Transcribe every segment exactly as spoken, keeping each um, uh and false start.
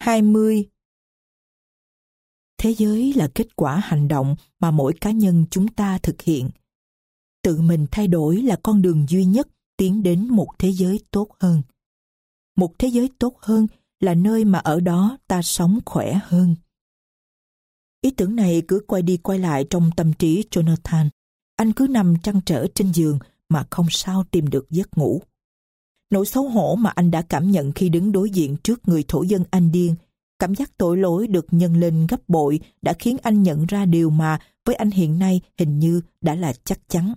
hai mươi. Thế giới là kết quả hành động mà mỗi cá nhân chúng ta thực hiện. Tự mình thay đổi là con đường duy nhất tiến đến một thế giới tốt hơn. Một thế giới tốt hơn là nơi mà ở đó ta sống khỏe hơn. Ý tưởng này cứ quay đi quay lại trong tâm trí Jonathan. Anh cứ nằm trăn trở trên giường mà không sao tìm được giấc ngủ. Nỗi xấu hổ mà anh đã cảm nhận khi đứng đối diện trước người thổ dân Anh điên, cảm giác tội lỗi được nhân lên gấp bội đã khiến anh nhận ra điều mà với anh hiện nay hình như đã là chắc chắn.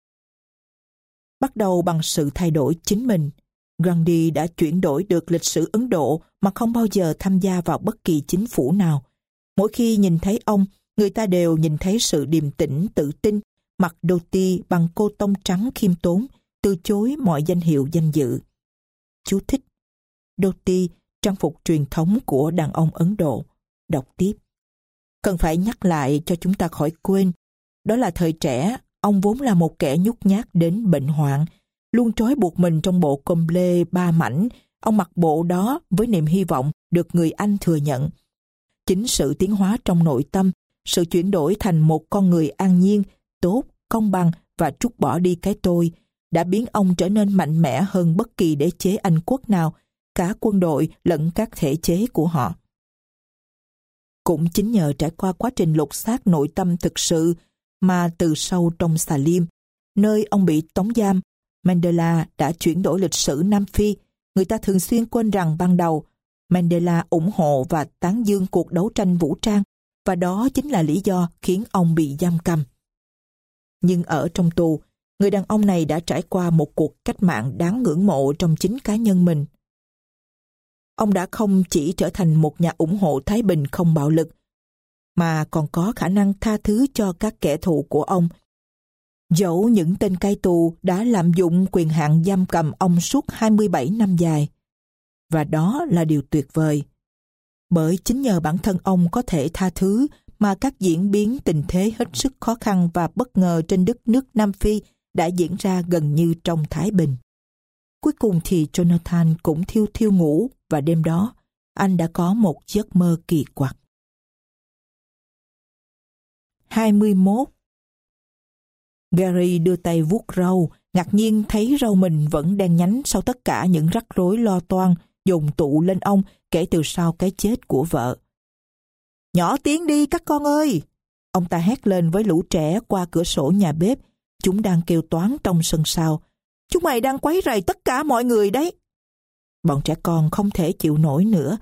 Bắt đầu bằng sự thay đổi chính mình, Gandhi đã chuyển đổi được lịch sử Ấn Độ mà không bao giờ tham gia vào bất kỳ chính phủ nào. Mỗi khi nhìn thấy ông, người ta đều nhìn thấy sự điềm tĩnh, tự tin, mặc dhoti bằng cô tông trắng khiêm tốn, từ chối mọi danh hiệu danh dự. Chú thích: dhoti, trang phục truyền thống của đàn ông Ấn Độ. Đọc tiếp. Cần phải nhắc lại cho chúng ta khỏi quên, đó là thời trẻ, ông vốn là một kẻ nhút nhát đến bệnh hoạn, luôn trói buộc mình trong bộ com lê ba mảnh. Ông mặc bộ đó với niềm hy vọng được người Anh thừa nhận. Chính sự tiến hóa trong nội tâm, sự chuyển đổi thành một con người an nhiên, tốt, công bằng và trút bỏ đi cái tôi, đã biến ông trở nên mạnh mẽ hơn bất kỳ đế chế Anh quốc nào, cả quân đội lẫn các thể chế của họ. Cũng chính nhờ trải qua quá trình lột xác nội tâm thực sự mà từ sâu trong xà lim, nơi ông bị tống giam, Mandela đã chuyển đổi lịch sử Nam Phi. Người ta thường xuyên quên rằng ban đầu, Mandela ủng hộ và tán dương cuộc đấu tranh vũ trang, và đó chính là lý do khiến ông bị giam cầm. Nhưng ở trong tù, người đàn ông này đã trải qua một cuộc cách mạng đáng ngưỡng mộ trong chính cá nhân mình. Ông đã không chỉ trở thành một nhà ủng hộ thái bình không bạo lực, mà còn có khả năng tha thứ cho các kẻ thù của ông. Dẫu những tên cai tù đã lạm dụng quyền hạn giam cầm ông suốt hai mươi bảy năm dài. Và đó là điều tuyệt vời. Bởi chính nhờ bản thân ông có thể tha thứ mà các diễn biến tình thế hết sức khó khăn và bất ngờ trên đất nước Nam Phi đã diễn ra gần như trong thái bình. Cuối cùng thì Jonathan cũng thiêu thiêu ngủ, và đêm đó anh đã có một giấc mơ kỳ quặc. hai mươi mốt. Gary đưa tay vuốt râu, ngạc nhiên thấy râu mình vẫn đen nhánh sau tất cả những rắc rối lo toan dồn tụ lên ông kể từ sau cái chết của vợ. Nhỏ tiếng đi các con ơi! Ông ta hét lên với lũ trẻ qua cửa sổ nhà bếp. Chúng đang kêu toán trong sân sau. Chúng mày đang quấy rầy tất cả mọi người đấy. Bọn trẻ con không thể chịu nổi nữa.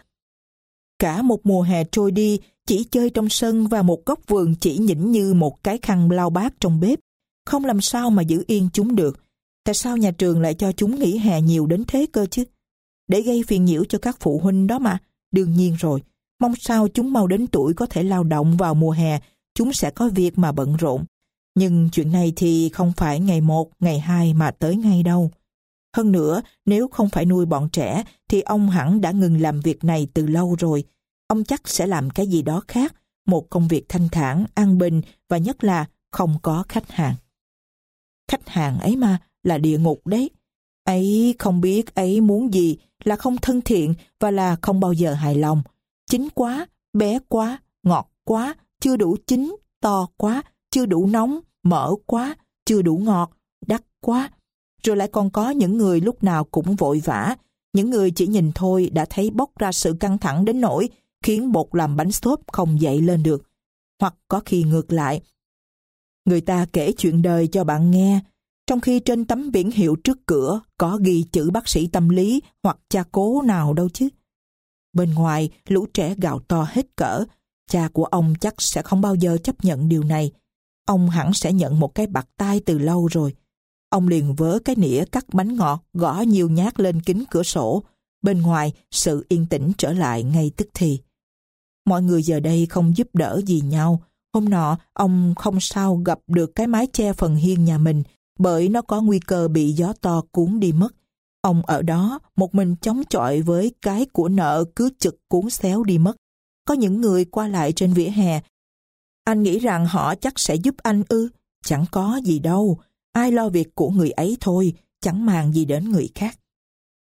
Cả một mùa hè trôi đi, chỉ chơi trong sân và một góc vườn chỉ nhỉnh như một cái khăn lau bát trong bếp. Không làm sao mà giữ yên chúng được. Tại sao nhà trường lại cho chúng nghỉ hè nhiều đến thế cơ chứ? Để gây phiền nhiễu cho các phụ huynh đó mà. Đương nhiên rồi. Mong sao chúng mau đến tuổi có thể lao động vào mùa hè, chúng sẽ có việc mà bận rộn. Nhưng chuyện này thì không phải ngày một, ngày hai mà tới ngay đâu. Hơn nữa, nếu không phải nuôi bọn trẻ, thì ông hẳn đã ngừng làm việc này từ lâu rồi. Ông chắc sẽ làm cái gì đó khác, một công việc thanh thản, an bình và nhất là không có khách hàng. Khách hàng ấy mà là địa ngục đấy. Ấy không biết ấy muốn gì, là không thân thiện và là không bao giờ hài lòng. Chín quá, bé quá, ngọt quá, chưa đủ chín, to quá, chưa đủ nóng, mỡ quá, chưa đủ ngọt, đắt quá. Rồi lại còn có những người lúc nào cũng vội vã, những người chỉ nhìn thôi đã thấy bốc ra sự căng thẳng đến nỗi khiến bột làm bánh xốp không dậy lên được. Hoặc có khi ngược lại. Người ta kể chuyện đời cho bạn nghe, trong khi trên tấm biển hiệu trước cửa có ghi chữ bác sĩ tâm lý hoặc cha cố nào đâu chứ. Bên ngoài, lũ trẻ gào to hết cỡ. Cha của ông chắc sẽ không bao giờ chấp nhận điều này. Ông hẳn sẽ nhận một cái bạt tai từ lâu rồi. Ông liền vớ cái nĩa cắt bánh ngọt, gõ nhiều nhát lên kính cửa sổ. Bên ngoài, sự yên tĩnh trở lại ngay tức thì. Mọi người giờ đây không giúp đỡ gì nhau. Hôm nọ, ông không sao gặp được cái mái che phần hiên nhà mình, bởi nó có nguy cơ bị gió to cuốn đi mất. Ông ở đó, một mình chống chọi với cái của nợ cứ chực cuốn xéo đi mất. Có những người qua lại trên vỉa hè. Anh nghĩ rằng họ chắc sẽ giúp anh ư? Chẳng có gì đâu. Ai lo việc của người ấy thôi, chẳng màng gì đến người khác.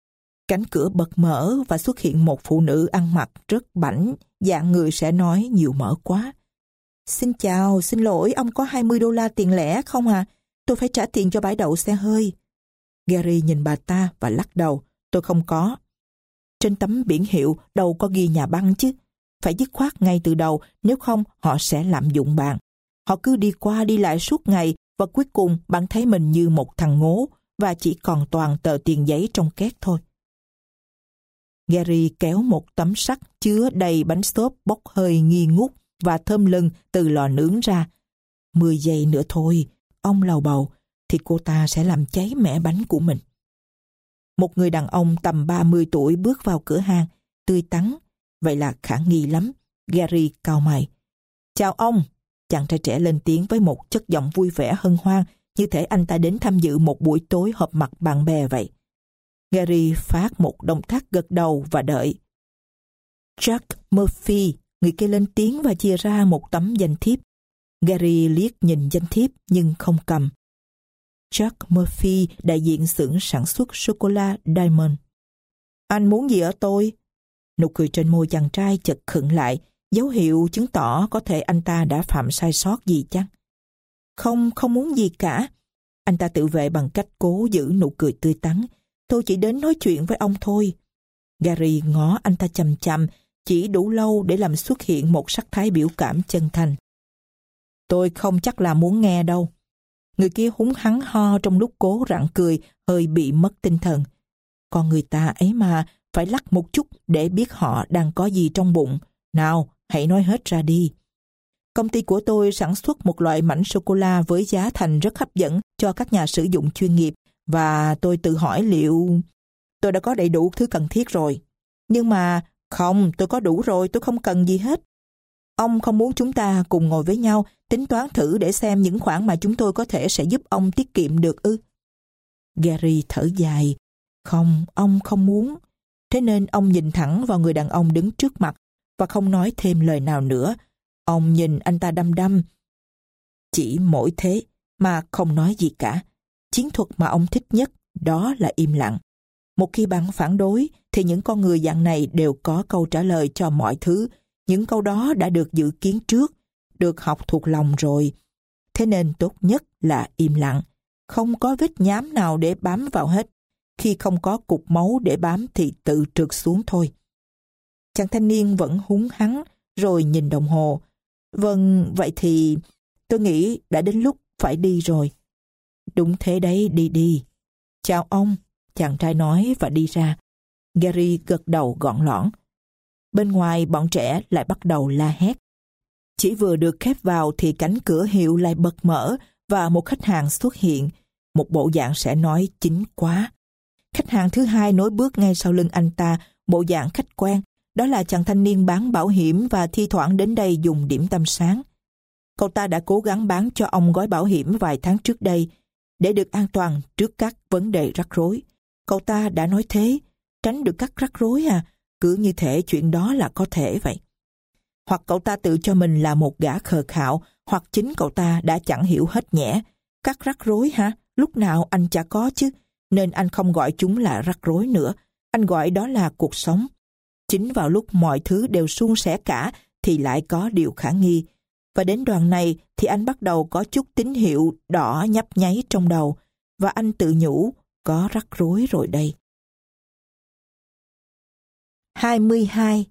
Cánh cửa bật mở và xuất hiện một phụ nữ ăn mặc rất bảnh, dạng người sẽ nói nhiều mỡ quá. Xin chào, xin lỗi, ông có hai mươi đô la tiền lẻ không à? Tôi phải trả tiền cho bãi đậu xe hơi. Gary nhìn bà ta và lắc đầu. Tôi không có. Trên tấm biển hiệu đâu có ghi nhà băng chứ. Phải dứt khoát ngay từ đầu, nếu không họ sẽ lạm dụng bạn. Họ cứ đi qua đi lại suốt ngày và cuối cùng bạn thấy mình như một thằng ngố và chỉ còn toàn tờ tiền giấy trong két thôi. Gary kéo một tấm sắt chứa đầy bánh xốp bốc hơi nghi ngút và thơm lừng từ lò nướng ra. Mười giây nữa thôi, ông lầu bầu, thì cô ta sẽ làm cháy mẻ bánh của mình. Một người đàn ông tầm ba mươi tuổi bước vào cửa hàng, tươi tắn. Vậy là khả nghi lắm. Gary cau mày. Chào ông, chàng trai trẻ lên tiếng với một chất giọng vui vẻ hân hoan, như thể anh ta đến tham dự một buổi tối họp mặt bạn bè vậy. Gary phát một động tác gật đầu và đợi. Jack Murphy, người kia lên tiếng và chia ra một tấm danh thiếp. Gary liếc nhìn danh thiếp nhưng không cầm. Jack Murphy, đại diện xưởng sản xuất sô-cô-la Diamond. Anh muốn gì ở tôi? Nụ cười trên môi chàng trai chợt khựng lại, dấu hiệu chứng tỏ có thể anh ta đã phạm sai sót gì chăng? Không, không muốn gì cả. Anh ta tự vệ bằng cách cố giữ nụ cười tươi tắn. Tôi chỉ đến nói chuyện với ông thôi. Gary ngó anh ta chằm chằm, chỉ đủ lâu để làm xuất hiện một sắc thái biểu cảm chân thành. Tôi không chắc là muốn nghe đâu. Người kia húng hắng ho trong lúc cố rặn cười, hơi bị mất tinh thần. Con người ta ấy mà, phải lắc một chút để biết họ đang có gì trong bụng. Nào, hãy nói hết ra đi. Công ty của tôi sản xuất một loại mảnh sô-cô-la với giá thành rất hấp dẫn cho các nhà sử dụng chuyên nghiệp, và tôi tự hỏi liệu... Tôi đã có đầy đủ thứ cần thiết rồi. Nhưng mà, không, tôi có đủ rồi, tôi không cần gì hết. Ông không muốn chúng ta cùng ngồi với nhau, tính toán thử để xem những khoản mà chúng tôi có thể sẽ giúp ông tiết kiệm được ư? Gary thở dài. Không, ông không muốn. Thế nên ông nhìn thẳng vào người đàn ông đứng trước mặt và không nói thêm lời nào nữa. Ông nhìn anh ta đăm đăm. Chỉ mỗi thế mà không nói gì cả. Chiến thuật mà ông thích nhất đó là im lặng. Một khi bạn phản đối thì những con người dạng này đều có câu trả lời cho mọi thứ. Những câu đó đã được dự kiến trước, được học thuộc lòng rồi. Thế nên tốt nhất là im lặng. Không có vết nhám nào để bám vào hết. Khi không có cục máu để bám thì tự trượt xuống thôi. Chàng thanh niên vẫn húng hắng rồi nhìn đồng hồ. Vâng, vậy thì tôi nghĩ đã đến lúc phải đi rồi. Đúng thế đấy, đi đi. Chào ông, chàng trai nói và đi ra. Gary gật đầu gọn lõn. Bên ngoài bọn trẻ lại bắt đầu la hét. Chỉ vừa được khép vào thì cánh cửa hiệu lại bật mở và một khách hàng xuất hiện. Một bộ dạng sẽ nói chính quá. Khách hàng thứ hai nối bước ngay sau lưng anh ta, bộ dạng khách quen. Đó là chàng thanh niên bán bảo hiểm và thi thoảng đến đây dùng điểm tâm sáng. Cậu ta đã cố gắng bán cho ông gói bảo hiểm vài tháng trước đây để được an toàn trước các vấn đề rắc rối. Cậu ta đã nói thế, tránh được các rắc rối à, cứ như thể chuyện đó là có thể vậy. Hoặc cậu ta tự cho mình là một gã khờ khạo, hoặc chính cậu ta đã chẳng hiểu hết nhẽ. Các rắc rối hả? Lúc nào anh chả có chứ, nên anh không gọi chúng là rắc rối nữa. Anh gọi đó là cuộc sống. Chính vào lúc mọi thứ đều suôn sẻ cả thì lại có điều khả nghi. Và đến đoạn này thì anh bắt đầu có chút tín hiệu đỏ nhấp nháy trong đầu. Và anh tự nhủ, có rắc rối rồi đây. hai mươi hai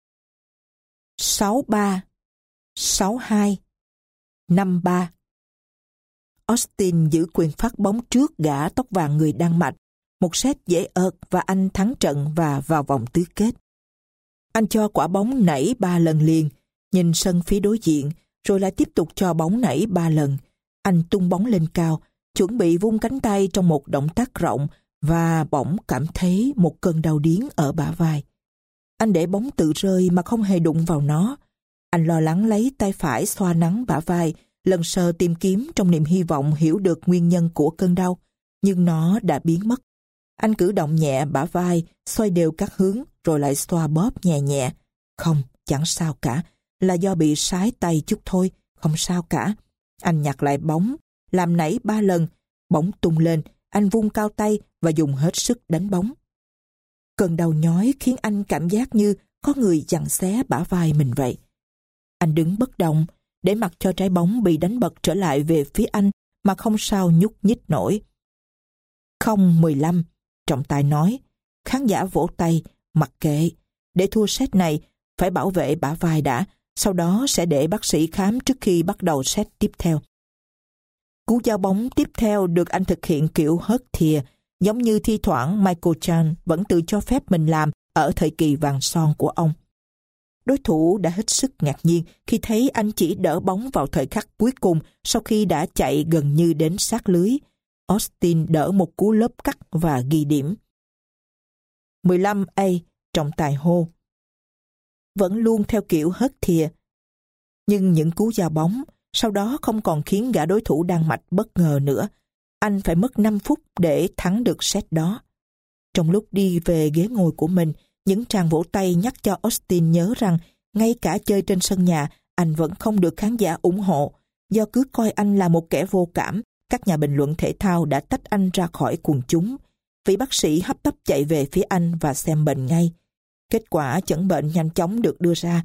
sáu ba sáu hai năm ba Austin giữ quyền phát bóng trước gã tóc vàng người Đan Mạch. Một set dễ ợt và anh thắng trận và vào vòng tứ kết. Anh cho quả bóng nảy ba lần liền, nhìn sân phía đối diện, rồi lại tiếp tục cho bóng nảy ba lần. Anh tung bóng lên cao, chuẩn bị vung cánh tay trong một động tác rộng và bỗng cảm thấy một cơn đau điếng ở bả vai. Anh để bóng tự rơi mà không hề đụng vào nó. Anh lo lắng lấy tay phải xoa nắng bả vai, lần sờ tìm kiếm trong niềm hy vọng hiểu được nguyên nhân của cơn đau, nhưng nó đã biến mất. Anh cử động nhẹ bả vai, xoay đều các hướng, rồi lại xoa bóp nhẹ nhẹ. Không, chẳng sao cả, là do bị sái tay chút thôi, không sao cả. Anh nhặt lại bóng, làm nảy ba lần, bóng tung lên, anh vung cao tay và dùng hết sức đánh bóng. Cơn đau nhói khiến anh cảm giác như có người giằng xé bả vai mình vậy. Anh đứng bất động, để mặc cho trái bóng bị đánh bật trở lại về phía anh mà không sao nhúc nhích nổi. Không mười lăm, trọng tài nói. Khán giả vỗ tay, mặc kệ. Để thua set này, phải bảo vệ bả vai đã, sau đó sẽ để bác sĩ khám trước khi bắt đầu set tiếp theo. Cú giao bóng tiếp theo được anh thực hiện kiểu hớt thìa, giống như thi thoảng Michael Chang vẫn tự cho phép mình làm ở thời kỳ vàng son của ông. Đối thủ đã hết sức ngạc nhiên khi thấy anh chỉ đỡ bóng vào thời khắc cuối cùng sau khi đã chạy gần như đến sát lưới. Austin đỡ một cú lốp cắt và ghi điểm. mười lăm A, trọng tài hô. Vẫn luôn theo kiểu hớt thìa. Nhưng những cú giao bóng sau đó không còn khiến gã đối thủ Đan Mạch bất ngờ nữa. Anh phải mất năm phút để thắng được set đó. Trong lúc đi về ghế ngồi của mình, những tràng vỗ tay nhắc cho Austin nhớ rằng ngay cả chơi trên sân nhà, anh vẫn không được khán giả ủng hộ. Do cứ coi anh là một kẻ vô cảm, các nhà bình luận thể thao đã tách anh ra khỏi quần chúng. Vị bác sĩ hấp tấp chạy về phía anh và xem bệnh ngay. Kết quả chẩn bệnh nhanh chóng được đưa ra.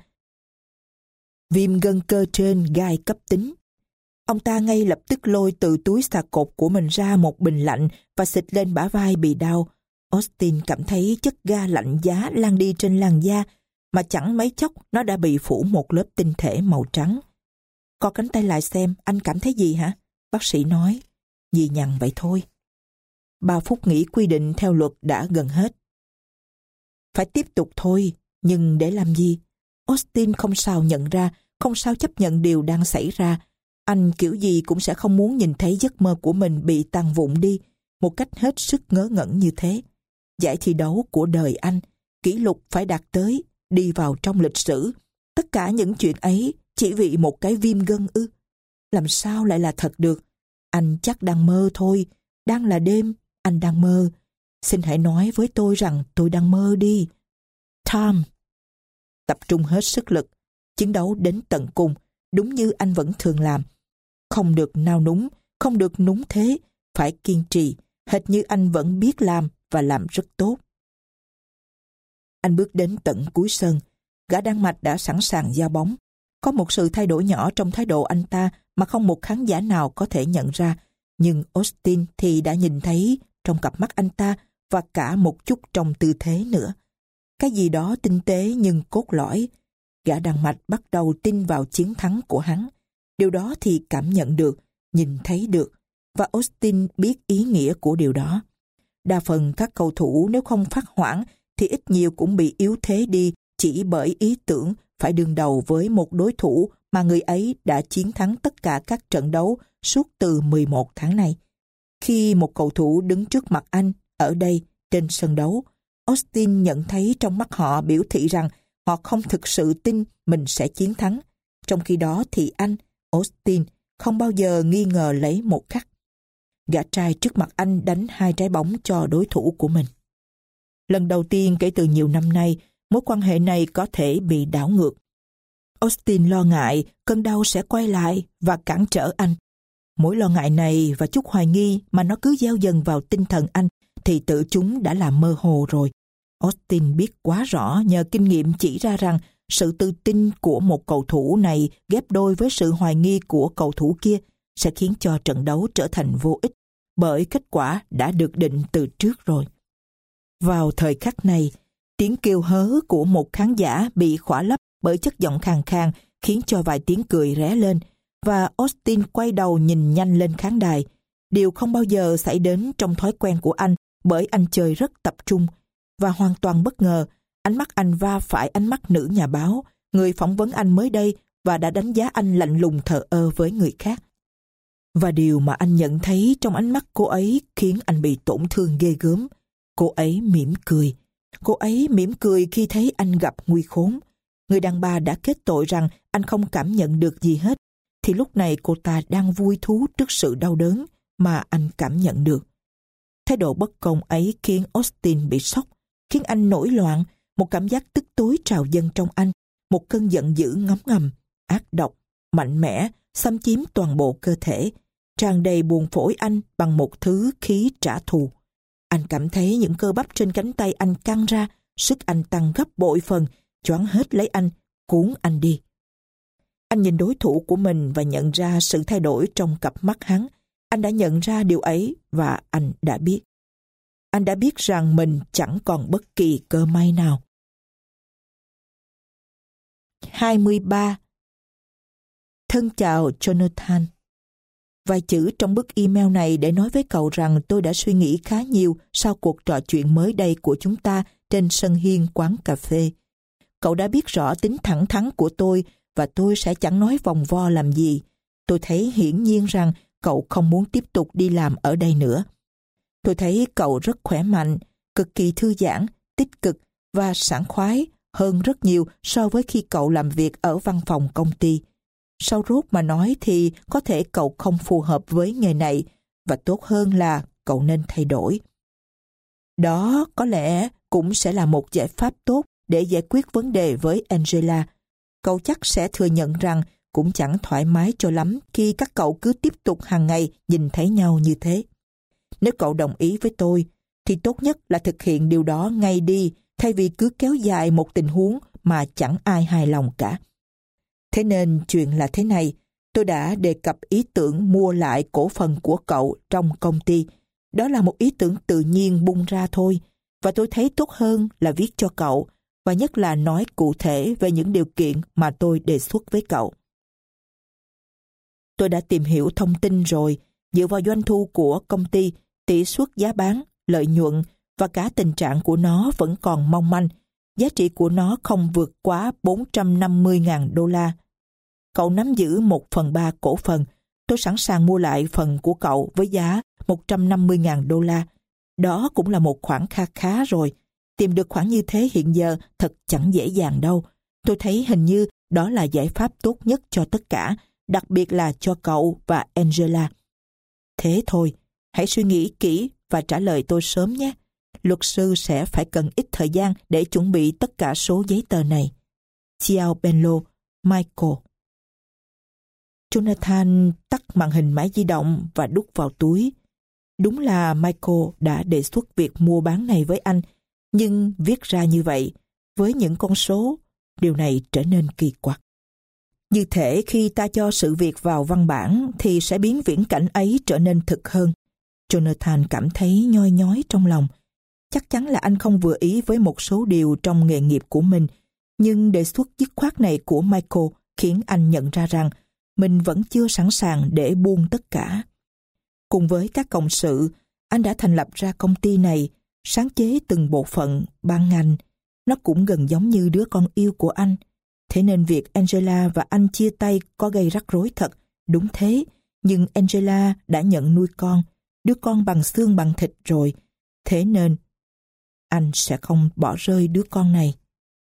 Viêm gân cơ trên gai cấp tính. Ông ta ngay lập tức lôi từ túi xà cột của mình ra một bình lạnh và xịt lên bả vai bị đau. Austin cảm thấy chất ga lạnh giá lan đi trên làn da, mà chẳng mấy chốc nó đã bị phủ một lớp tinh thể màu trắng. Co cánh tay lại xem, anh cảm thấy gì hả? Bác sĩ nói. Nhì nhằng vậy thôi. Ba phút nghỉ quy định theo luật đã gần hết. Phải tiếp tục thôi, nhưng để làm gì? Austin không sao nhận ra, không sao chấp nhận điều đang xảy ra. Anh kiểu gì cũng sẽ không muốn nhìn thấy giấc mơ của mình bị tan vụn đi, một cách hết sức ngớ ngẩn như thế. Giải thi đấu của đời anh, kỷ lục phải đạt tới, đi vào trong lịch sử. Tất cả những chuyện ấy chỉ vì một cái viêm gân ư? Làm sao lại là thật được? Anh chắc đang mơ thôi, đang là đêm, anh đang mơ. Xin hãy nói với tôi rằng tôi đang mơ đi. Tom. Tập trung hết sức lực, chiến đấu đến tận cùng, đúng như anh vẫn thường làm. Không được nao núng, không được núng thế, phải kiên trì, hệt như anh vẫn biết làm và làm rất tốt. Anh bước đến tận cuối sân, gã Đan Mạch đã sẵn sàng giao bóng. Có một sự thay đổi nhỏ trong thái độ anh ta mà không một khán giả nào có thể nhận ra, nhưng Austin thì đã nhìn thấy trong cặp mắt anh ta và cả một chút trong tư thế nữa. Cái gì đó tinh tế nhưng cốt lõi. Gã Đan Mạch bắt đầu tin vào chiến thắng của hắn. Điều đó thì cảm nhận được, nhìn thấy được, và Austin biết ý nghĩa của điều đó. Đa phần các cầu thủ nếu không phát hoảng thì ít nhiều cũng bị yếu thế đi chỉ bởi ý tưởng phải đương đầu với một đối thủ mà người ấy đã chiến thắng tất cả các trận đấu suốt từ mười một tháng nay. Khi một cầu thủ đứng trước mặt anh, ở đây, trên sân đấu, Austin nhận thấy trong mắt họ biểu thị rằng họ không thực sự tin mình sẽ chiến thắng. Trong khi đó thì anh, Austin, không bao giờ nghi ngờ lấy một khắc. Gã trai trước mặt anh đánh hai trái bóng cho đối thủ của mình. Lần đầu tiên kể từ nhiều năm nay, mối quan hệ này có thể bị đảo ngược. Austin lo ngại cơn đau sẽ quay lại và cản trở anh. Mỗi lo ngại này và chút hoài nghi mà nó cứ gieo dần vào tinh thần anh thì tự chúng đã làm mơ hồ rồi. Austin biết quá rõ nhờ kinh nghiệm chỉ ra rằng sự tự tin của một cầu thủ này ghép đôi với sự hoài nghi của cầu thủ kia sẽ khiến cho trận đấu trở thành vô ích, bởi kết quả đã được định từ trước rồi. Vào thời khắc này, tiếng kêu hớ của một khán giả bị khỏa lấp bởi chất giọng khàn khàn khiến cho vài tiếng cười ré lên, và Austin quay đầu nhìn nhanh lên khán đài. Điều không bao giờ xảy đến trong thói quen của anh, bởi anh chơi rất tập trung. Và hoàn toàn bất ngờ, ánh mắt anh va phải ánh mắt nữ nhà báo, người phỏng vấn anh mới đây và đã đánh giá anh lạnh lùng thờ ơ với người khác. Và điều mà anh nhận thấy trong ánh mắt cô ấy khiến anh bị tổn thương ghê gớm. Cô ấy mỉm cười. Cô ấy mỉm cười khi thấy anh gặp nguy khốn. Người đàn bà đã kết tội rằng anh không cảm nhận được gì hết, thì lúc này cô ta đang vui thú trước sự đau đớn mà anh cảm nhận được. Thái độ bất công ấy khiến Austin bị sốc, khiến anh nổi loạn, một cảm giác tức tối trào dâng trong anh, một cơn giận dữ ngấm ngầm, ác độc, mạnh mẽ, xâm chiếm toàn bộ cơ thể, tràn đầy buồng phổi anh bằng một thứ khí trả thù. Anh cảm thấy những cơ bắp trên cánh tay anh căng ra, sức anh tăng gấp bội phần, choáng hết lấy anh, cuốn anh đi. Anh nhìn đối thủ của mình và nhận ra sự thay đổi trong cặp mắt hắn. Anh đã nhận ra điều ấy và anh đã biết. Anh đã biết rằng mình chẳng còn bất kỳ cơ may nào. hai mươi ba. Thân chào Jonathan. Vài chữ trong bức email này để nói với cậu rằng tôi đã suy nghĩ khá nhiều sau cuộc trò chuyện mới đây của chúng ta trên sân hiên quán cà phê. Cậu đã biết rõ tính thẳng thắn của tôi và tôi sẽ chẳng nói vòng vo làm gì. Tôi thấy hiển nhiên rằng cậu không muốn tiếp tục đi làm ở đây nữa. Tôi thấy cậu rất khỏe mạnh, cực kỳ thư giãn, tích cực và sảng khoái hơn rất nhiều so với khi cậu làm việc ở văn phòng công ty. Sau rốt mà nói thì có thể cậu không phù hợp với nghề này và tốt hơn là cậu nên thay đổi. Đó có lẽ cũng sẽ là một giải pháp tốt để giải quyết vấn đề với Angela. Cậu chắc sẽ thừa nhận rằng cũng chẳng thoải mái cho lắm khi các cậu cứ tiếp tục hàng ngày nhìn thấy nhau như thế. Nếu cậu đồng ý với tôi, thì tốt nhất là thực hiện điều đó ngay đi, thay vì cứ kéo dài một tình huống mà chẳng ai hài lòng cả. Thế nên chuyện là thế này, tôi đã đề cập ý tưởng mua lại cổ phần của cậu trong công ty. Đó là một ý tưởng tự nhiên bung ra thôi, và tôi thấy tốt hơn là viết cho cậu, và nhất là nói cụ thể về những điều kiện mà tôi đề xuất với cậu. Tôi đã tìm hiểu thông tin rồi, dựa vào doanh thu của công ty, tỷ suất giá bán, lợi nhuận và cả tình trạng của nó vẫn còn mong manh. Giá trị của nó không vượt quá bốn trăm năm mươi nghìn đô la. Cậu nắm giữ một phần ba cổ phần. Tôi sẵn sàng mua lại phần của cậu với giá một trăm năm mươi nghìn đô la. Đó cũng là một khoản kha khá rồi. Tìm được khoản như thế hiện giờ thật chẳng dễ dàng đâu. Tôi thấy hình như đó là giải pháp tốt nhất cho tất cả, đặc biệt là cho cậu và Angela. Thế thôi, hãy suy nghĩ kỹ và trả lời tôi sớm nhé. Luật sư sẽ phải cần ít thời gian để chuẩn bị tất cả số giấy tờ này. Ciao bello, Michael. Jonathan tắt màn hình máy di động và đút vào túi. Đúng là Michael đã đề xuất việc mua bán này với anh, nhưng viết ra như vậy, với những con số, điều này trở nên kỳ quặc. Như thể khi ta cho sự việc vào văn bản thì sẽ biến viễn cảnh ấy trở nên thực hơn. Jonathan cảm thấy nhoi nhói trong lòng. Chắc chắn là anh không vừa ý với một số điều trong nghề nghiệp của mình, nhưng đề xuất dứt khoát này của Michael khiến anh nhận ra rằng mình vẫn chưa sẵn sàng để buông tất cả. Cùng với các cộng sự, anh đã thành lập ra công ty này, sáng chế từng bộ phận, ban ngành. Nó cũng gần giống như đứa con yêu của anh. Thế nên việc Angela và anh chia tay có gây rắc rối thật, đúng thế. Nhưng Angela đã nhận nuôi con, đứa con bằng xương bằng thịt rồi. Thế nên anh sẽ không bỏ rơi đứa con này.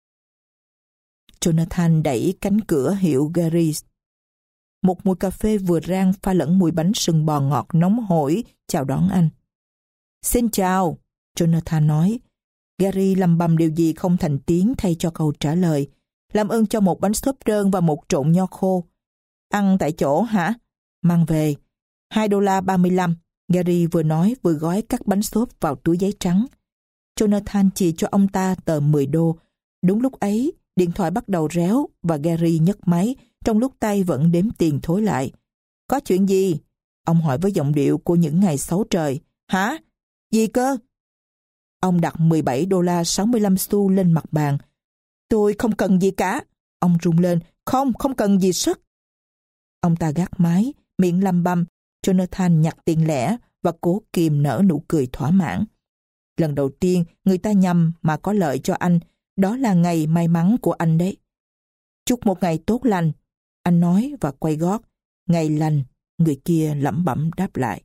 Jonathan đẩy cánh cửa hiệu Gary. Một mùi cà phê vừa rang pha lẫn mùi bánh sừng bò ngọt nóng hổi chào đón anh. Xin chào, Jonathan nói. Gary lầm bầm điều gì không thành tiếng thay cho câu trả lời. Làm ơn cho một bánh xốp trơn và một trộn nho khô. Ăn tại chỗ hả? Mang về. hai đô la ba mươi lăm. Gary vừa nói vừa gói các bánh xốp vào túi giấy trắng. Jonathan chỉ cho ông ta tờ mười đô. Đúng lúc ấy, điện thoại bắt đầu réo và Gary nhấc máy trong lúc tay vẫn đếm tiền thối lại. Có chuyện gì? Ông hỏi với giọng điệu của những ngày xấu trời. Hả? Gì cơ? Ông đặt mười bảy đô la sáu mươi lăm xu lên mặt bàn. Tôi không cần gì cả. Ông rung lên. Không, không cần gì sức. Ông ta gác máy, miệng lăm băm. Jonathan nhặt tiền lẻ và cố kìm nở nụ cười thỏa mãn. Lần đầu tiên người ta nhầm mà có lợi cho anh. Đó là ngày may mắn của anh đấy. Chúc một ngày tốt lành, anh nói và quay gót. Ngày lành, người kia lẩm bẩm đáp lại.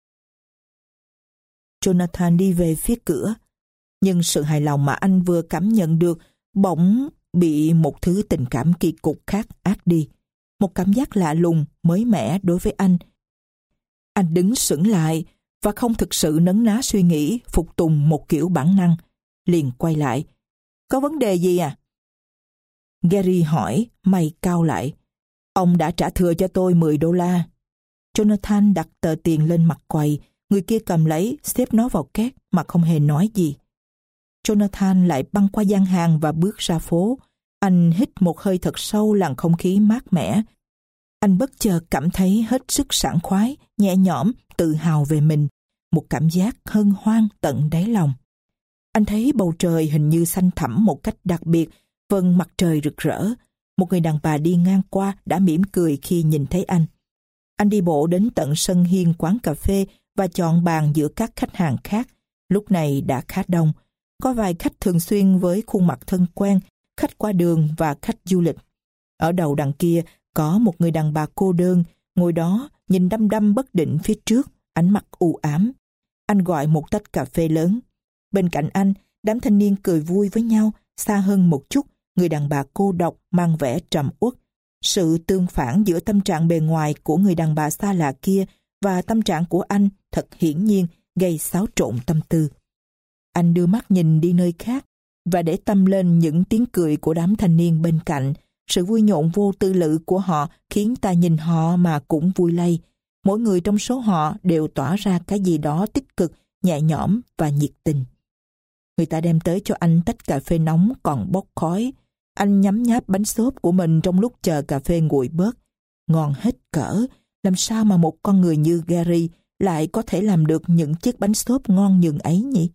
Jonathan đi về phía cửa, nhưng sự hài lòng mà anh vừa cảm nhận được bỗng bị một thứ tình cảm kỳ cục khác át đi. Một cảm giác lạ lùng, mới mẻ đối với anh. Anh đứng sững lại và không thực sự nấn ná suy nghĩ, phục tùng một kiểu bản năng. Liền quay lại. Có vấn đề gì à? Gary hỏi, mày cau lại. Ông đã trả thừa cho tôi mười đô la. Jonathan đặt tờ tiền lên mặt quầy. Người Người kia cầm lấy, xếp nó vào két mà không hề nói gì. Jonathan lại băng qua gian hàng và bước ra phố. Anh hít một hơi thật sâu làn không khí mát mẻ. Anh bất chợt cảm thấy hết sức sảng khoái, nhẹ nhõm, tự hào về mình. Một cảm giác hân hoan tận đáy lòng. Anh thấy bầu trời hình như xanh thẳm một cách đặc biệt, vầng mặt trời rực rỡ. Một người đàn bà đi ngang qua đã mỉm cười khi nhìn thấy anh. Anh đi bộ đến tận sân hiên quán cà phê và chọn bàn giữa các khách hàng khác. Lúc này đã khá đông. Có vài khách thường xuyên với khuôn mặt thân quen, khách qua đường và khách du lịch. Ở đầu đằng kia có một người đàn bà cô đơn, ngồi đó nhìn đăm đăm bất định phía trước, ánh mắt u ám. Anh gọi một tách cà phê lớn. Bên cạnh anh, đám thanh niên cười vui với nhau. Xa hơn một chút, người đàn bà cô độc mang vẻ trầm uất. Sự tương phản giữa tâm trạng bề ngoài của người đàn bà xa lạ kia và tâm trạng của anh thật hiển nhiên gây xáo trộn tâm tư. Anh đưa mắt nhìn đi nơi khác và để tâm lên những tiếng cười của đám thanh niên bên cạnh. Sự vui nhộn vô tư lự của họ khiến ta nhìn họ mà cũng vui lây. Mỗi người trong số họ đều tỏa ra cái gì đó tích cực, nhẹ nhõm và nhiệt tình. Người ta đem tới cho anh tách cà phê nóng còn bốc khói. Anh nhấm nháp bánh xốp của mình trong lúc chờ cà phê nguội bớt. Ngon hết cỡ, làm sao mà một con người như Gary lại có thể làm được những chiếc bánh xốp ngon nhường ấy nhỉ?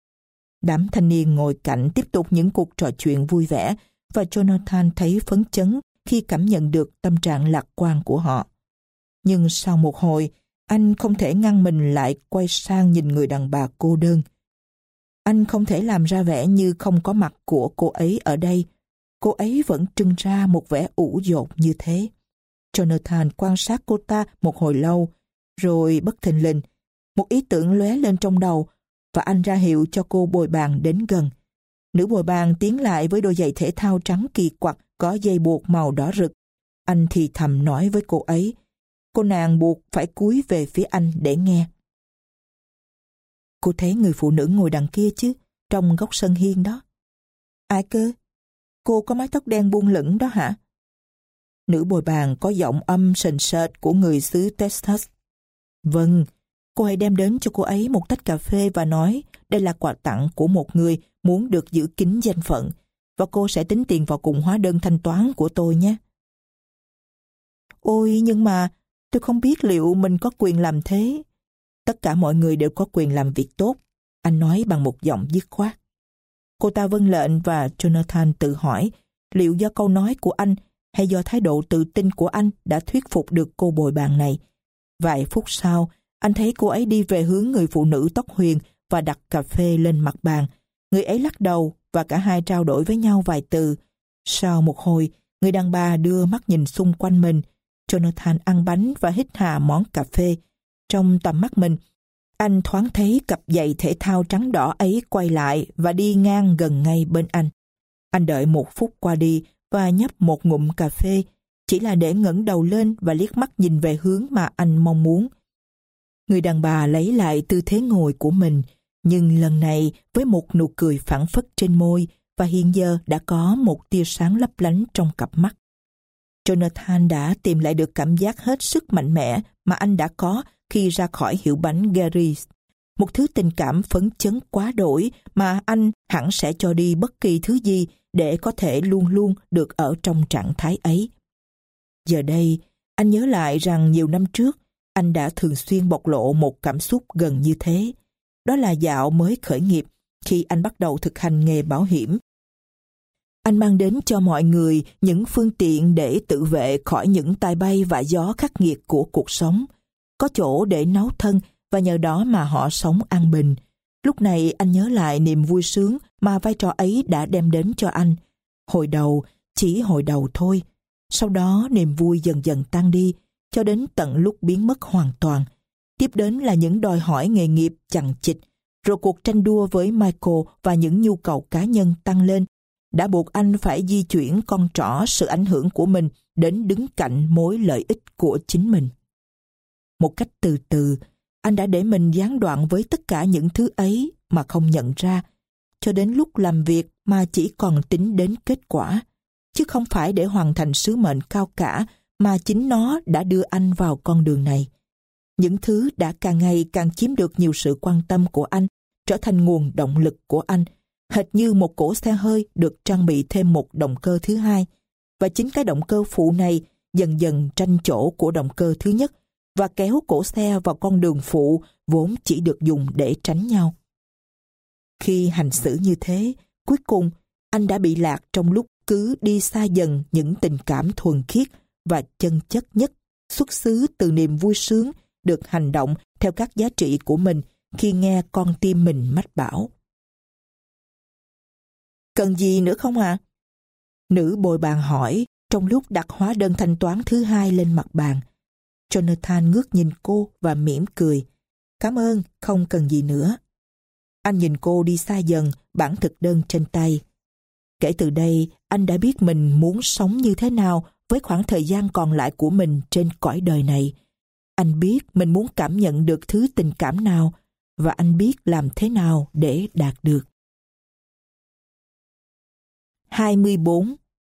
Đám thanh niên ngồi cạnh tiếp tục những cuộc trò chuyện vui vẻ và Jonathan thấy phấn chấn khi cảm nhận được tâm trạng lạc quan của họ. Nhưng sau một hồi, anh không thể ngăn mình lại quay sang nhìn người đàn bà cô đơn. Anh không thể làm ra vẻ như không có mặt của cô ấy ở đây. Cô ấy vẫn trưng ra một vẻ ủ dột như thế. Jonathan quan sát cô ta một hồi lâu, rồi bất thình lình, một ý tưởng lóe lên trong đầu và anh ra hiệu cho cô bồi bàn đến gần. Nữ bồi bàn tiến lại với đôi giày thể thao trắng kỳ quặc có dây buộc màu đỏ rực. Anh thì thầm nói với cô ấy. Cô nàng buộc phải cúi về phía anh để nghe. Cô thấy người phụ nữ ngồi đằng kia chứ, trong góc sân hiên đó. Ai cơ? Cô có mái tóc đen buông lửng đó hả? Nữ bồi bàn có giọng âm sền sệt của người xứ Texas. Vâng, cô hãy đem đến cho cô ấy một tách cà phê và nói đây là quà tặng của một người muốn được giữ kín danh phận, và cô sẽ tính tiền vào cùng hóa đơn thanh toán của tôi nhé. Ôi, nhưng mà tôi không biết liệu mình có quyền làm thế. Tất cả mọi người đều có quyền làm việc tốt, anh nói bằng một giọng dứt khoát. Cô ta vâng lệnh và Jonathan tự hỏi liệu do câu nói của anh hay do thái độ tự tin của anh đã thuyết phục được cô bồi bàn này. Vài phút sau, anh thấy cô ấy đi về hướng người phụ nữ tóc huyền và đặt cà phê lên mặt bàn. Người ấy lắc đầu và cả hai trao đổi với nhau vài từ. Sau một hồi, người đàn bà đưa mắt nhìn xung quanh mình. Jonathan ăn bánh và hít hà món cà phê. Trong tầm mắt mình, anh thoáng thấy cặp giày thể thao trắng đỏ ấy quay lại và đi ngang gần ngay bên anh. Anh đợi một phút qua đi và nhấp một ngụm cà phê, chỉ là để ngẩng đầu lên và liếc mắt nhìn về hướng mà anh mong muốn. Người đàn bà lấy lại tư thế ngồi của mình, nhưng lần này với một nụ cười phảng phất trên môi và hiện giờ đã có một tia sáng lấp lánh trong cặp mắt. Jonathan đã tìm lại được cảm giác hết sức mạnh mẽ mà anh đã có khi ra khỏi hiệu bánh Gary's. Một thứ tình cảm phấn chấn quá đổi mà anh hẳn sẽ cho đi bất kỳ thứ gì để có thể luôn luôn được ở trong trạng thái ấy. Giờ đây, anh nhớ lại rằng nhiều năm trước, anh đã thường xuyên bộc lộ một cảm xúc gần như thế. Đó là dạo mới khởi nghiệp, khi anh bắt đầu thực hành nghề bảo hiểm. Anh mang đến cho mọi người những phương tiện để tự vệ khỏi những tai bay và gió khắc nghiệt của cuộc sống. Có chỗ để nấu thân và nhờ đó mà họ sống an bình. Lúc này anh nhớ lại niềm vui sướng mà vai trò ấy đã đem đến cho anh. Hồi đầu, chỉ hồi đầu thôi. Sau đó niềm vui dần dần tan đi, cho đến tận lúc biến mất hoàn toàn. Tiếp đến là những đòi hỏi nghề nghiệp chằng chịt, rồi cuộc tranh đua với Michael và những nhu cầu cá nhân tăng lên, đã buộc anh phải di chuyển con trỏ sự ảnh hưởng của mình đến đứng cạnh mối lợi ích của chính mình. Một cách từ từ, anh đã để mình gián đoạn với tất cả những thứ ấy mà không nhận ra, cho đến lúc làm việc mà chỉ còn tính đến kết quả, chứ không phải để hoàn thành sứ mệnh cao cả mà chính nó đã đưa anh vào con đường này. những thứ đã càng ngày càng chiếm được nhiều sự quan tâm của anh, trở thành nguồn động lực của anh, hệt như một cỗ xe hơi được trang bị thêm một động cơ thứ hai. Và chính cái động cơ phụ này dần dần tranh chỗ của động cơ thứ nhất và kéo cỗ xe vào con đường phụ vốn chỉ được dùng để tránh nhau. Khi hành xử như thế, cuối cùng anh đã bị lạc trong lúc cứ đi xa dần những tình cảm thuần khiết và chân chất nhất, xuất xứ từ niềm vui sướng được hành động theo các giá trị của mình khi nghe con tim mình mách bảo. Cần gì nữa không ạ? À? Nữ bồi bàn hỏi trong lúc đặt hóa đơn thanh toán thứ hai lên mặt bàn. Jonathan ngước nhìn cô và mỉm cười. Cảm ơn, không cần gì nữa. Anh nhìn cô đi xa dần, bản thực đơn trên tay. Kể từ đây, anh đã biết mình muốn sống như thế nào với khoảng thời gian còn lại của mình trên cõi đời này. Anh biết mình muốn cảm nhận được thứ tình cảm nào và anh biết làm thế nào để đạt được. hai mươi bốn.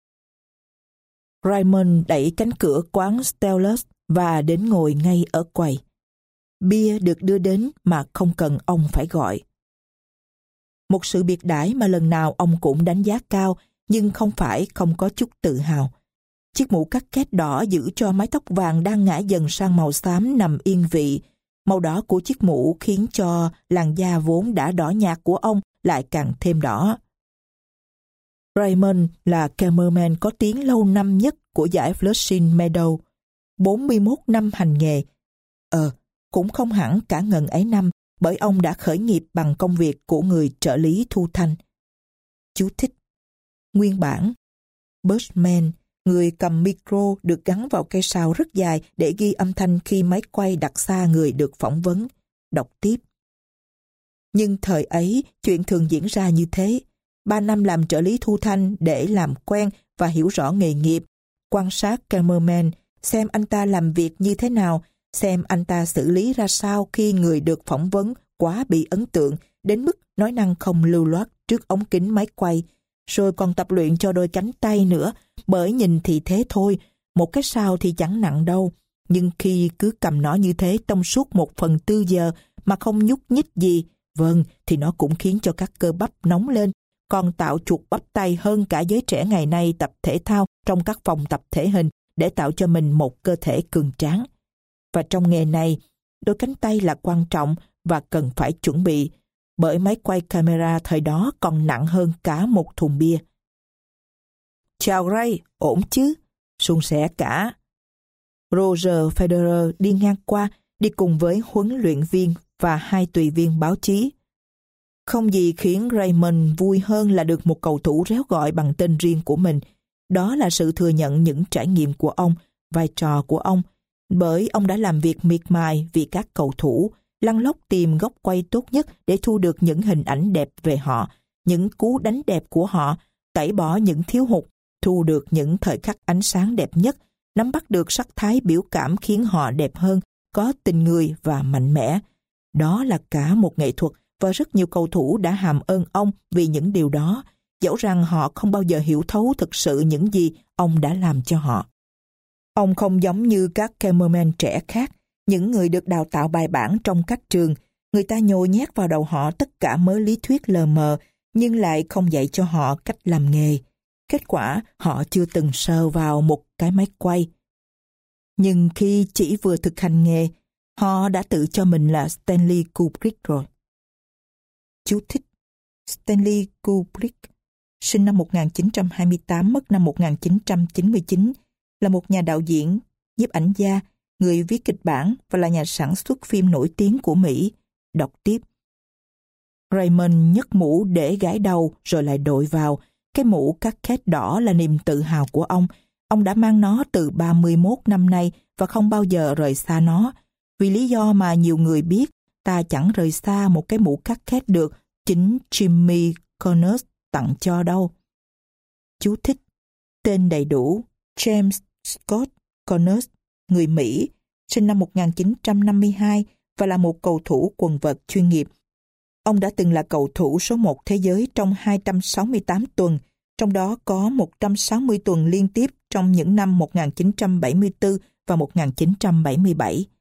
Raymond đẩy cánh cửa quán Stellus và đến ngồi ngay ở quầy. Bia được đưa đến mà không cần ông phải gọi. Một sự biệt đãi mà lần nào ông cũng đánh giá cao, nhưng không phải không có chút tự hào. Chiếc mũ cắt két đỏ giữ cho mái tóc vàng đang ngã dần sang màu xám nằm yên vị. Màu đỏ của chiếc mũ khiến cho làn da vốn đã đỏ nhạt của ông lại càng thêm đỏ. Raymond là cameraman có tiếng lâu năm nhất của dải Flushing Meadow, bốn mươi mốt năm hành nghề. Ờ, cũng không hẳn cả ngần ấy năm, bởi ông đã khởi nghiệp bằng công việc của người trợ lý thu thanh. Chú thích. Nguyên bản, Bushman, người cầm micro được gắn vào cây sào rất dài để ghi âm thanh khi máy quay đặt xa người được phỏng vấn. Đọc tiếp. Nhưng thời ấy, chuyện thường diễn ra như thế. Ba năm làm trợ lý thu thanh để làm quen và hiểu rõ nghề nghiệp, quan sát cameraman, xem anh ta làm việc như thế nào, xem anh ta xử lý ra sao khi người được phỏng vấn quá bị ấn tượng đến mức nói năng không lưu loát trước ống kính máy quay, rồi còn tập luyện cho đôi cánh tay nữa, bởi nhìn thì thế thôi, một cái sao thì chẳng nặng đâu, nhưng khi cứ cầm nó như thế trong suốt một phần tư giờ mà không nhúc nhích gì, vâng, thì nó cũng khiến cho các cơ bắp nóng lên, còn tạo chuột bắp tay hơn cả giới trẻ ngày nay tập thể thao trong các phòng tập thể hình để tạo cho mình một cơ thể cường tráng. Và trong nghề này, đôi cánh tay là quan trọng và cần phải chuẩn bị, bởi máy quay camera thời đó còn nặng hơn cả một thùng bia. Chào Ray, ổn chứ? Suôn sẻ cả. Roger Federer đi ngang qua, đi cùng với huấn luyện viên và hai tùy viên báo chí. Không gì khiến Raymond vui hơn là được một cầu thủ réo gọi bằng tên riêng của mình. Đó là sự thừa nhận những trải nghiệm của ông, vai trò của ông, bởi ông đã làm việc miệt mài vì các cầu thủ, lăn lóc tìm góc quay tốt nhất để thu được những hình ảnh đẹp về họ, những cú đánh đẹp của họ, tẩy bỏ những thiếu hụt, thu được những thời khắc ánh sáng đẹp nhất, nắm bắt được sắc thái biểu cảm khiến họ đẹp hơn, có tình người và mạnh mẽ. Đó là cả một nghệ thuật và rất nhiều cầu thủ đã hàm ơn ông vì những điều đó, dẫu rằng họ không bao giờ hiểu thấu thực sự những gì ông đã làm cho họ. Ông không giống như các cameraman trẻ khác, những người được đào tạo bài bản trong các trường, người ta nhồi nhét vào đầu họ tất cả mớ lý thuyết lờ mờ, nhưng lại không dạy cho họ cách làm nghề. Kết quả, họ chưa từng sờ vào một cái máy quay. Nhưng khi chỉ vừa thực hành nghề, họ đã tự cho mình là Stanley Kubrick rồi. Chú thích. Stanley Kubrick, sinh năm một nghìn chín trăm hai mươi tám, mất năm một nghìn chín trăm chín mươi chín, là một nhà đạo diễn, nhiếp ảnh gia, người viết kịch bản và là nhà sản xuất phim nổi tiếng của Mỹ. Đọc tiếp. Raymond nhấc mũ để gãi đầu rồi lại đội vào. Cái mũ cắt két đỏ là niềm tự hào của ông. Ông đã mang nó từ ba mươi mốt năm nay và không bao giờ rời xa nó. Vì lý do mà nhiều người biết, ta chẳng rời xa một cái mũ cắt két được chính Jimmy Connors tặng cho đâu. Chú thích. Tên đầy đủ James Scott Connors, người Mỹ, sinh năm một nghìn chín trăm năm mươi hai và là một cầu thủ quần vợt chuyên nghiệp. Ông đã từng là cầu thủ số một thế giới trong hai trăm sáu mươi tám tuần, trong đó có một trăm sáu mươi tuần liên tiếp trong những năm một nghìn chín trăm bảy mươi tư và một nghìn chín trăm bảy mươi bảy.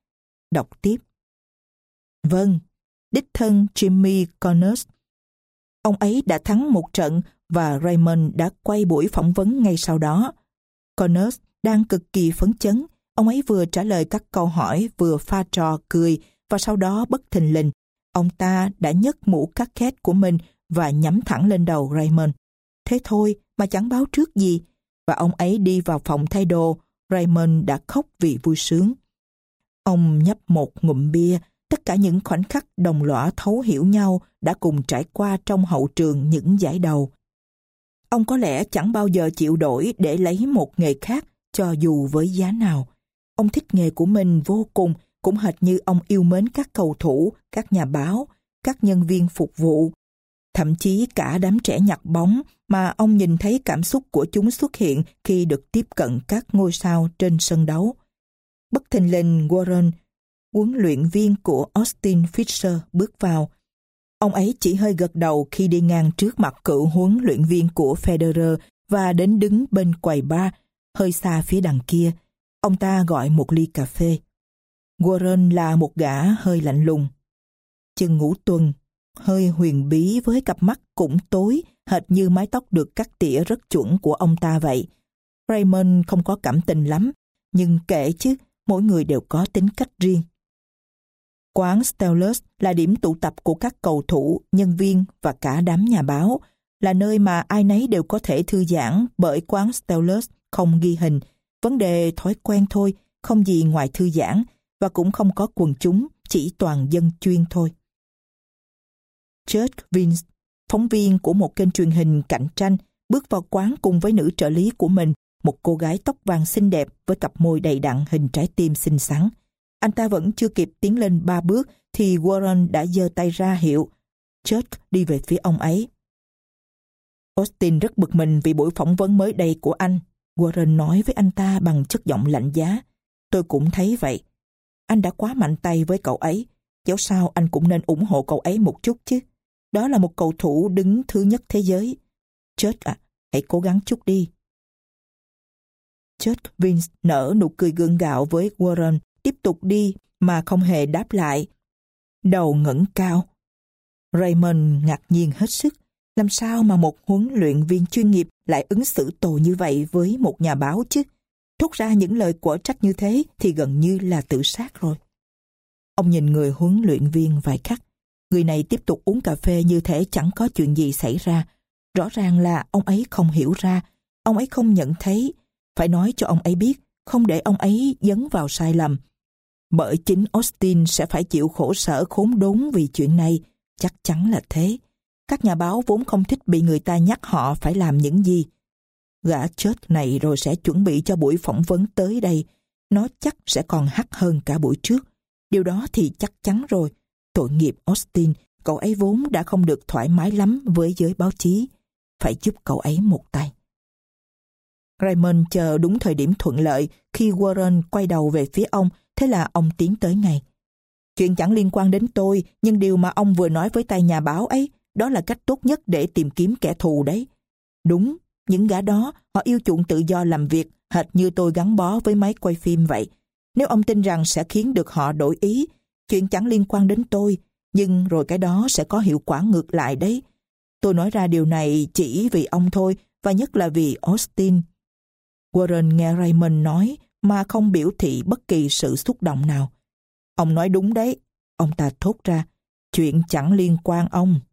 đọc tiếp. Vâng, đích thân Jimmy Connors. Ông ấy đã thắng một trận và Raymond đã quay buổi phỏng vấn ngay sau đó. Connors đang cực kỳ phấn chấn. Ông ấy vừa trả lời các câu hỏi vừa pha trò cười và sau đó bất thình lình, ông ta đã nhấc mũ cacket của mình và nhắm thẳng lên đầu Raymond. Thế thôi mà chẳng báo trước gì. Và ông ấy đi vào phòng thay đồ. Raymond đã khóc vì vui sướng. Ông nhấp một ngụm bia. Tất cả những khoảnh khắc đồng lõa thấu hiểu nhau đã cùng trải qua trong hậu trường những giải đầu. Ông có lẽ chẳng bao giờ chịu đổi để lấy một nghề khác cho dù với giá nào. Ông thích nghề của mình vô cùng, cũng hệt như ông yêu mến các cầu thủ, các nhà báo, các nhân viên phục vụ. Thậm chí cả đám trẻ nhặt bóng mà ông nhìn thấy cảm xúc của chúng xuất hiện khi được tiếp cận các ngôi sao trên sân đấu. Bất thình lình Warren, huấn luyện viên của Austin Fisher, bước vào. Ông ấy chỉ hơi gật đầu khi đi ngang trước mặt cựu huấn luyện viên của Federer và đến đứng bên quầy bar, hơi xa phía đằng kia. Ông ta gọi một ly cà phê. Warren là một gã hơi lạnh lùng. Chân ngũ tuần, hơi huyền bí với cặp mắt cũng tối, hệt như mái tóc được cắt tỉa rất chuẩn của ông ta vậy. Raymond không có cảm tình lắm, nhưng kệ chứ, mỗi người đều có tính cách riêng. Quán Stellers là điểm tụ tập của các cầu thủ, nhân viên và cả đám nhà báo, là nơi mà ai nấy đều có thể thư giãn bởi quán Stellers không ghi hình. Vấn đề thói quen thôi, không gì ngoài thư giãn, và cũng không có quần chúng, chỉ toàn dân chuyên thôi. Church Vince, phóng viên của một kênh truyền hình cạnh tranh, bước vào quán cùng với nữ trợ lý của mình, một cô gái tóc vàng xinh đẹp với cặp môi đầy đặn hình trái tim xinh xắn. Anh ta vẫn chưa kịp tiến lên ba bước thì Warren đã giơ tay ra hiệu. Church đi về phía ông ấy. Austin rất bực mình vì buổi phỏng vấn mới đây của anh. Warren nói với anh ta bằng chất giọng lạnh giá. Tôi cũng thấy vậy. Anh đã quá mạnh tay với cậu ấy. Dẫu sao anh cũng nên ủng hộ cậu ấy một chút chứ. Đó là một cầu thủ đứng thứ nhất thế giới. Church à, hãy cố gắng chút đi. Church Vince nở nụ cười gượng gạo với Warren, tiếp tục đi mà không hề đáp lại. Đầu ngẩng cao. Raymond ngạc nhiên hết sức. Làm sao mà một huấn luyện viên chuyên nghiệp lại ứng xử tồi như vậy với một nhà báo chứ? Thốt ra những lời quở trách như thế thì gần như là tự sát rồi. Ông nhìn người huấn luyện viên vài khắc. Người này tiếp tục uống cà phê như thể chẳng có chuyện gì xảy ra. Rõ ràng là ông ấy không hiểu ra, ông ấy không nhận thấy. Phải nói cho ông ấy biết, không để ông ấy dấn vào sai lầm. Bởi chính Austin sẽ phải chịu khổ sở khốn đốn vì chuyện này, chắc chắn là thế. Các nhà báo vốn không thích bị người ta nhắc họ phải làm những gì. Gã chết này rồi sẽ chuẩn bị cho buổi phỏng vấn tới đây. Nó chắc sẽ còn hắc hơn cả buổi trước. Điều đó thì chắc chắn rồi. Tội nghiệp Austin, cậu ấy vốn đã không được thoải mái lắm với giới báo chí. Phải giúp cậu ấy một tay. Raymond chờ đúng thời điểm thuận lợi khi Warren quay đầu về phía ông, thế là ông tiến tới ngay. Chuyện chẳng liên quan đến tôi, nhưng điều mà ông vừa nói với tay nhà báo ấy, đó là cách tốt nhất để tìm kiếm kẻ thù đấy. Đúng, những gã đó, họ yêu chuộng tự do làm việc, hệt như tôi gắn bó với máy quay phim vậy. Nếu ông tin rằng sẽ khiến được họ đổi ý, chuyện chẳng liên quan đến tôi, nhưng rồi cái đó sẽ có hiệu quả ngược lại đấy. Tôi nói ra điều này chỉ vì ông thôi, và nhất là vì Austin. Warren nghe Raymond nói mà không biểu thị bất kỳ sự xúc động nào. Ông nói đúng đấy, ông ta thốt ra. Chuyện chẳng liên quan ông.